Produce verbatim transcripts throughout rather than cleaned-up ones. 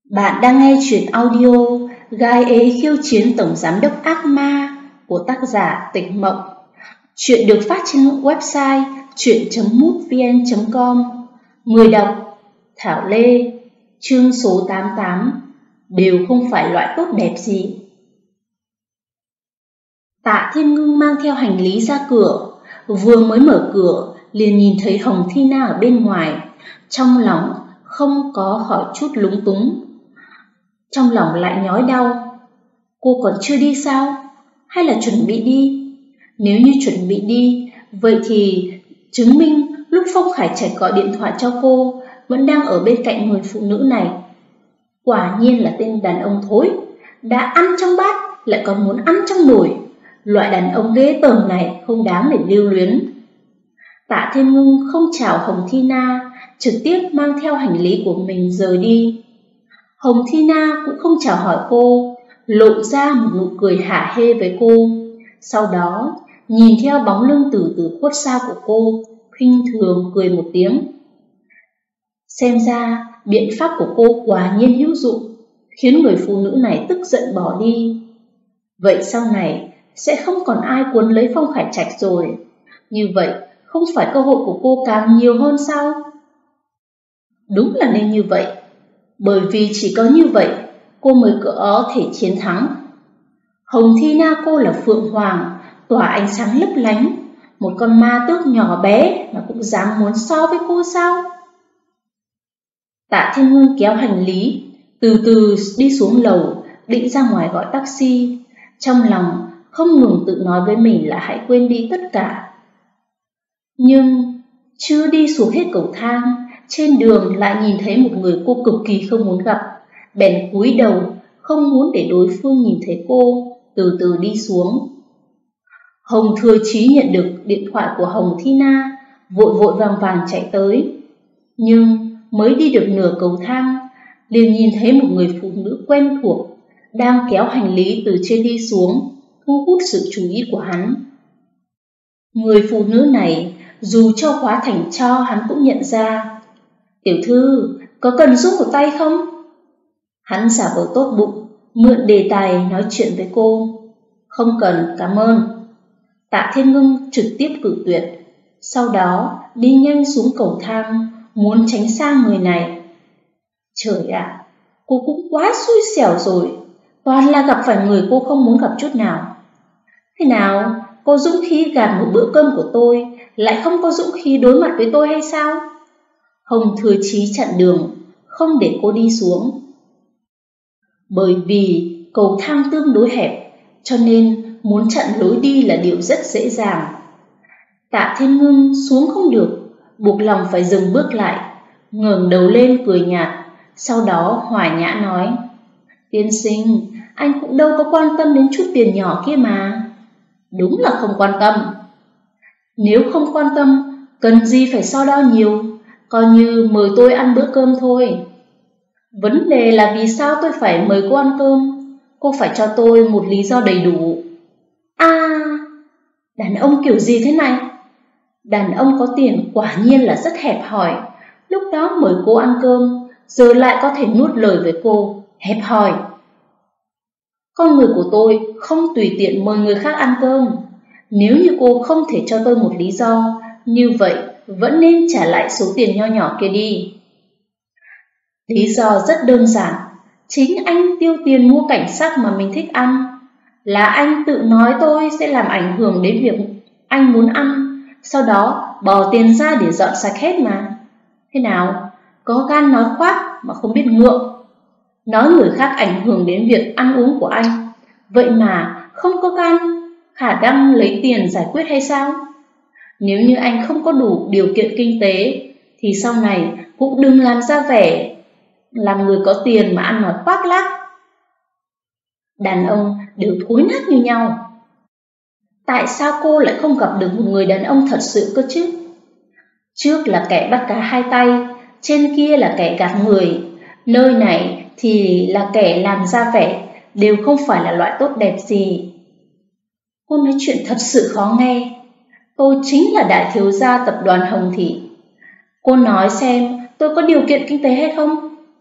Bạn đang nghe truyện audio Gái ế khiêu chiến tổng giám đốc ác ma của tác giả Tịch Mộng. Truyện được phát trên website truyện chấm mútvn chấm com. Người đọc Thảo Lê. Chương số tám mươi tám. Đều không phải loại tốt đẹp gì. Tạ Thiên Ngưng mang theo hành lý ra cửa. Vừa mới mở cửa liền nhìn thấy Hồng Thi Na ở bên ngoài. Trong lòng không có khỏi chút lúng túng, trong lòng lại nhói đau. Cô còn chưa đi sao? Hay là chuẩn bị đi? Nếu như chuẩn bị đi, vậy thì chứng minh lúc Phong Khải Trạch gọi điện thoại cho cô vẫn đang ở bên cạnh người phụ nữ này. Quả nhiên là tên đàn ông thối, đã ăn trong bát lại còn muốn ăn trong nồi. Loại đàn ông ghê tởm này không đáng để lưu luyến. Tạ Thiên Ngưng không chào Hồng Thi Na, trực tiếp mang theo hành lý của mình rời đi. Hồng Thi Na cũng không chào hỏi cô, lộ ra một nụ cười hả hê với cô. Sau đó, nhìn theo bóng lưng từ từ khuất xa của cô, khinh thường cười một tiếng. Xem ra, biện pháp của cô quả nhiên hữu dụng, khiến người phụ nữ này tức giận bỏ đi. Vậy sau này, sẽ không còn ai cuốn lấy Phong Khải Trạch rồi. Như vậy, không phải cơ hội của cô càng nhiều hơn sao? Đúng là nên như vậy. Bởi vì chỉ có như vậy, cô mới có thể chiến thắng. Hồng Thi Na cô là Phượng Hoàng, tỏa ánh sáng lấp lánh. Một con ma tước nhỏ bé mà cũng dám muốn so với cô sao? Tạ Thiên Ngưng kéo hành lý, từ từ đi xuống lầu, định ra ngoài gọi taxi. Trong lòng không ngừng tự nói với mình là hãy quên đi tất cả. Nhưng chưa đi xuống hết cầu thang, trên đường lại nhìn thấy một người cô cực kỳ không muốn gặp, bèn cúi đầu, không muốn để đối phương nhìn thấy cô, từ từ đi xuống. Hồng Thừa Chí nhận được điện thoại của Hồng Thi Na, vội vội vàng vàng chạy tới. Nhưng mới đi được nửa cầu thang, liền nhìn thấy một người phụ nữ quen thuộc, đang kéo hành lý từ trên đi xuống, thu hút sự chú ý của hắn. Người phụ nữ này, dù cho khóa thành cho hắn cũng nhận ra. Tiểu thư, có cần giúp một tay không? Hắn giả vờ tốt bụng, mượn đề tài nói chuyện với cô. Không cần, cảm ơn. Tạ Thiên Ngưng trực tiếp cự tuyệt. Sau đó đi nhanh xuống cầu thang, muốn tránh xa người này. Trời ạ, cô cũng quá xui xẻo rồi. Toàn là gặp phải người cô không muốn gặp chút nào. Thế nào, cô dũng khí gạt một bữa cơm của tôi, lại không có dũng khí đối mặt với tôi hay sao? Hồng Thừa Chí chặn đường, không để cô đi xuống. Bởi vì cầu thang tương đối hẹp, cho nên muốn chặn lối đi là điều rất dễ dàng. Tạ Thiên Ngưng xuống không được, buộc lòng phải dừng bước lại, ngẩng đầu lên cười nhạt, sau đó hòa nhã nói: Tiên sinh, anh cũng đâu có quan tâm đến chút tiền nhỏ kia mà. Đúng là không quan tâm. Nếu không quan tâm, cần gì phải so đo nhiều, coi như mời tôi ăn bữa cơm thôi. Vấn đề là vì sao tôi phải mời cô ăn cơm? Cô phải cho tôi một lý do đầy đủ. À, đàn ông kiểu gì thế này? Đàn ông có tiền quả nhiên là rất hẹp hòi. Lúc đó mời cô ăn cơm, giờ lại có thể nuốt lời với cô, hẹp hòi. Con người của tôi không tùy tiện mời người khác ăn cơm. Nếu như cô không thể cho tôi một lý do, như vậy vẫn nên trả lại số tiền nho nhỏ kia đi. Lý do rất đơn giản. Chính anh tiêu tiền mua cảnh sắc mà mình thích ăn. Là anh tự nói tôi sẽ làm ảnh hưởng đến việc anh muốn ăn, sau đó bỏ tiền ra để dọn sạch hết mà. Thế nào, có gan nói khoác mà không biết ngượng. Nói người khác ảnh hưởng đến việc ăn uống của anh, vậy mà không có gan khả năng lấy tiền giải quyết hay sao? Nếu như anh không có đủ điều kiện kinh tế, thì sau này cũng đừng làm ra vẻ làm người có tiền mà ăn nói khoác lác. Đàn ông đều thối nát như nhau. Tại sao cô lại không gặp được một người đàn ông thật sự cơ chứ? Trước là kẻ bắt cá hai tay, trên kia là kẻ gạt người, nơi này thì là kẻ làm ra vẻ, đều không phải là loại tốt đẹp gì. Cô nói chuyện thật sự khó nghe. Tôi chính là đại thiếu gia tập đoàn Hồng Thị. Cô nói xem tôi có điều kiện kinh tế hay không?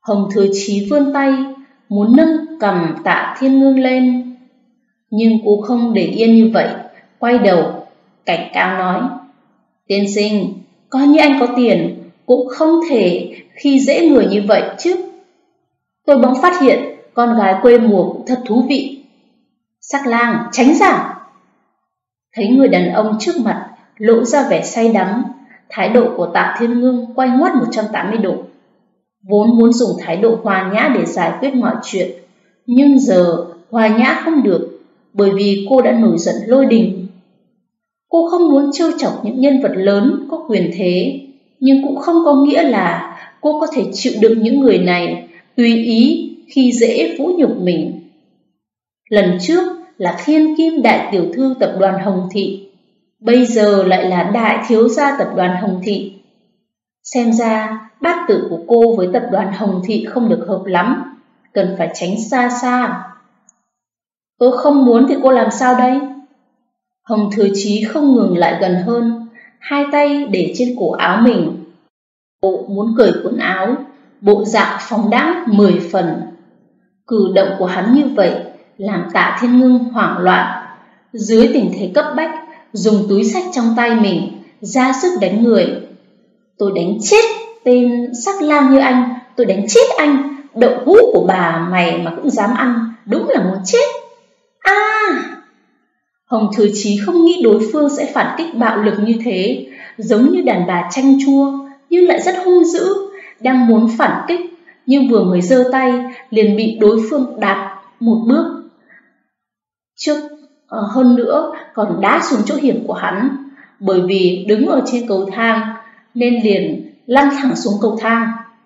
Hồng Thừa Chí vươn tay, muốn nâng cằm Tạ Thiên Ngưng lên. Nhưng cô không để yên như vậy, quay đầu, cảnh cáo nói: Tiên sinh, coi như anh có tiền, cũng không thể khi dễ người như vậy chứ. Tôi bỗng phát hiện con gái quê mùa cũng thật thú vị. Sắc lang, tránh ra! Thấy người đàn ông trước mặt lộ ra vẻ say đắm, thái độ của Tạ Thiên Ngưng quay ngoắt một trăm tám mươi độ. Vốn muốn dùng thái độ hòa nhã để giải quyết mọi chuyện, nhưng giờ hòa nhã không được, bởi vì cô đã nổi giận lôi đình. Cô không muốn trêu chọc những nhân vật lớn có quyền thế, nhưng cũng không có nghĩa là cô có thể chịu đựng những người này tùy ý khi dễ vũ nhục mình. Lần trước là thiên kim đại tiểu thư tập đoàn Hồng Thị, bây giờ lại là đại thiếu gia tập đoàn Hồng Thị. Xem ra bát tự của cô với tập đoàn Hồng Thị không được hợp lắm, cần phải tránh xa xa. Tôi không muốn thì cô làm sao đây? Hồng Thừa Chí không ngừng lại gần hơn, hai tay để trên cổ áo mình. Bộ muốn cởi quần áo, bộ dạng phóng đãng mười phần. Cử động của hắn như vậy làm Tạ Thiên Ngưng hoảng loạn. Dưới tình thế cấp bách, dùng túi xách trong tay mình ra sức đánh người. Tôi đánh chết tên sắc lang như anh, tôi đánh chết anh. Đậu hũ của bà mày mà cũng dám ăn, đúng là muốn chết. À! Hồng Thừa Chí không nghĩ đối phương sẽ phản kích bạo lực như thế, giống như đàn bà chanh chua, nhưng lại rất hung dữ, đang muốn phản kích, nhưng vừa mới giơ tay liền bị đối phương đạp một bước trước, uh, hơn nữa còn đá xuống chỗ hiểm của hắn, bởi vì đứng ở trên cầu thang nên liền lăn thẳng xuống cầu thang.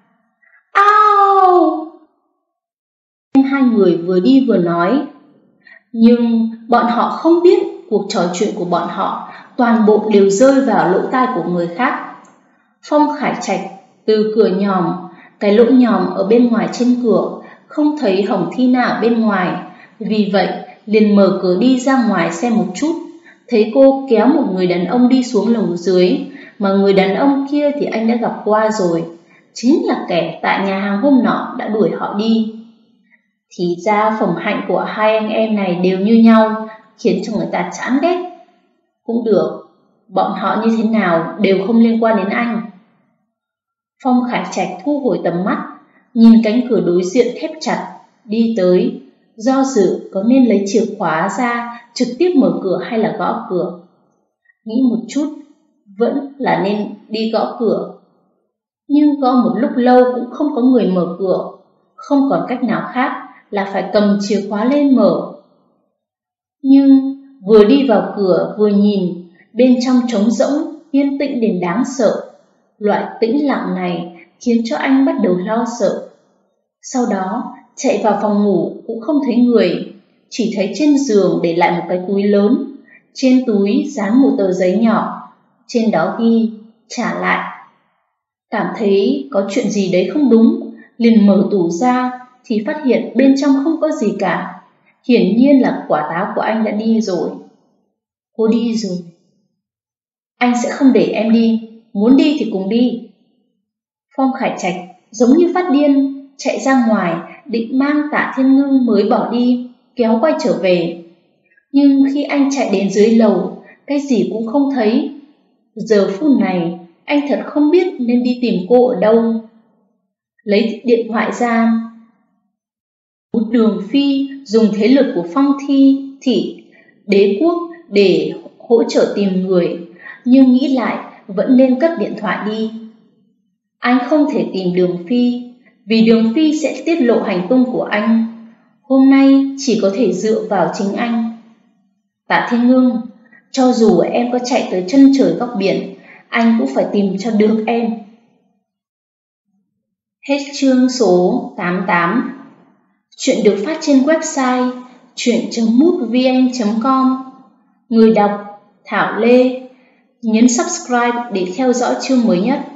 Ao! Hai người vừa đi vừa nói, nhưng bọn họ không biết cuộc trò chuyện của bọn họ toàn bộ đều rơi vào lỗ tai của người khác. Phong Khải Trạch từ cửa nhòm, cái lỗ nhòm ở bên ngoài trên cửa, không thấy Hồng Thi Na ở bên ngoài, vì vậy liền mở cửa đi ra ngoài xem một chút. Thấy cô kéo một người đàn ông đi xuống lầu dưới, mà người đàn ông kia thì anh đã gặp qua rồi, chính là kẻ tại nhà hàng hôm nọ đã đuổi họ đi. Thì ra phẩm hạnh của hai anh em này đều như nhau, khiến cho người ta chán ghét. Cũng được, bọn họ như thế nào đều không liên quan đến anh. Phong Khải Trạch thu hồi tầm mắt, nhìn cánh cửa đối diện khép chặt, đi tới, do dự có nên lấy chìa khóa ra trực tiếp mở cửa hay là gõ cửa. Nghĩ một chút, vẫn là nên đi gõ cửa. Nhưng gõ một lúc lâu cũng không có người mở cửa, không còn cách nào khác là phải cầm chìa khóa lên mở. Nhưng vừa đi vào cửa vừa nhìn, bên trong trống rỗng, yên tĩnh đến đáng sợ. Loại tĩnh lặng này khiến cho anh bắt đầu lo sợ. Sau đó chạy vào phòng ngủ cũng không thấy người, chỉ thấy trên giường để lại một cái túi lớn. Trên túi dán một tờ giấy nhỏ, trên đó ghi trả lại. Cảm thấy có chuyện gì đấy không đúng, liền mở tủ ra thì phát hiện bên trong không có gì cả. Hiển nhiên là quả táo của anh đã đi rồi. Cô đi rồi. Anh sẽ không để em đi, muốn đi thì cùng đi. Phong Khải Trạch giống như phát điên, chạy ra ngoài định mang Tạ Thiên Ngưng mới bỏ đi, kéo quay trở về. Nhưng khi anh chạy đến dưới lầu, cái gì cũng không thấy. Giờ phút này anh thật không biết nên đi tìm cô ở đâu. Lấy điện thoại ra, Đường Phi dùng thế lực của Phong Thi Thị đế quốc để hỗ trợ tìm người, nhưng nghĩ lại vẫn nên cất điện thoại đi. Anh không thể tìm Đường Phi, vì Đường Phi sẽ tiết lộ hành tung của anh. Hôm nay chỉ có thể dựa vào chính anh. Tạ Thiên Ngưng, cho dù em có chạy tới chân trời góc biển, anh cũng phải tìm cho được em. Hết chương số tám mươi tám. Chuyện được phát trên website chuyện chấm mútvn chấm com. Người đọc Thảo Lê. Nhấn subscribe để theo dõi chương mới nhất.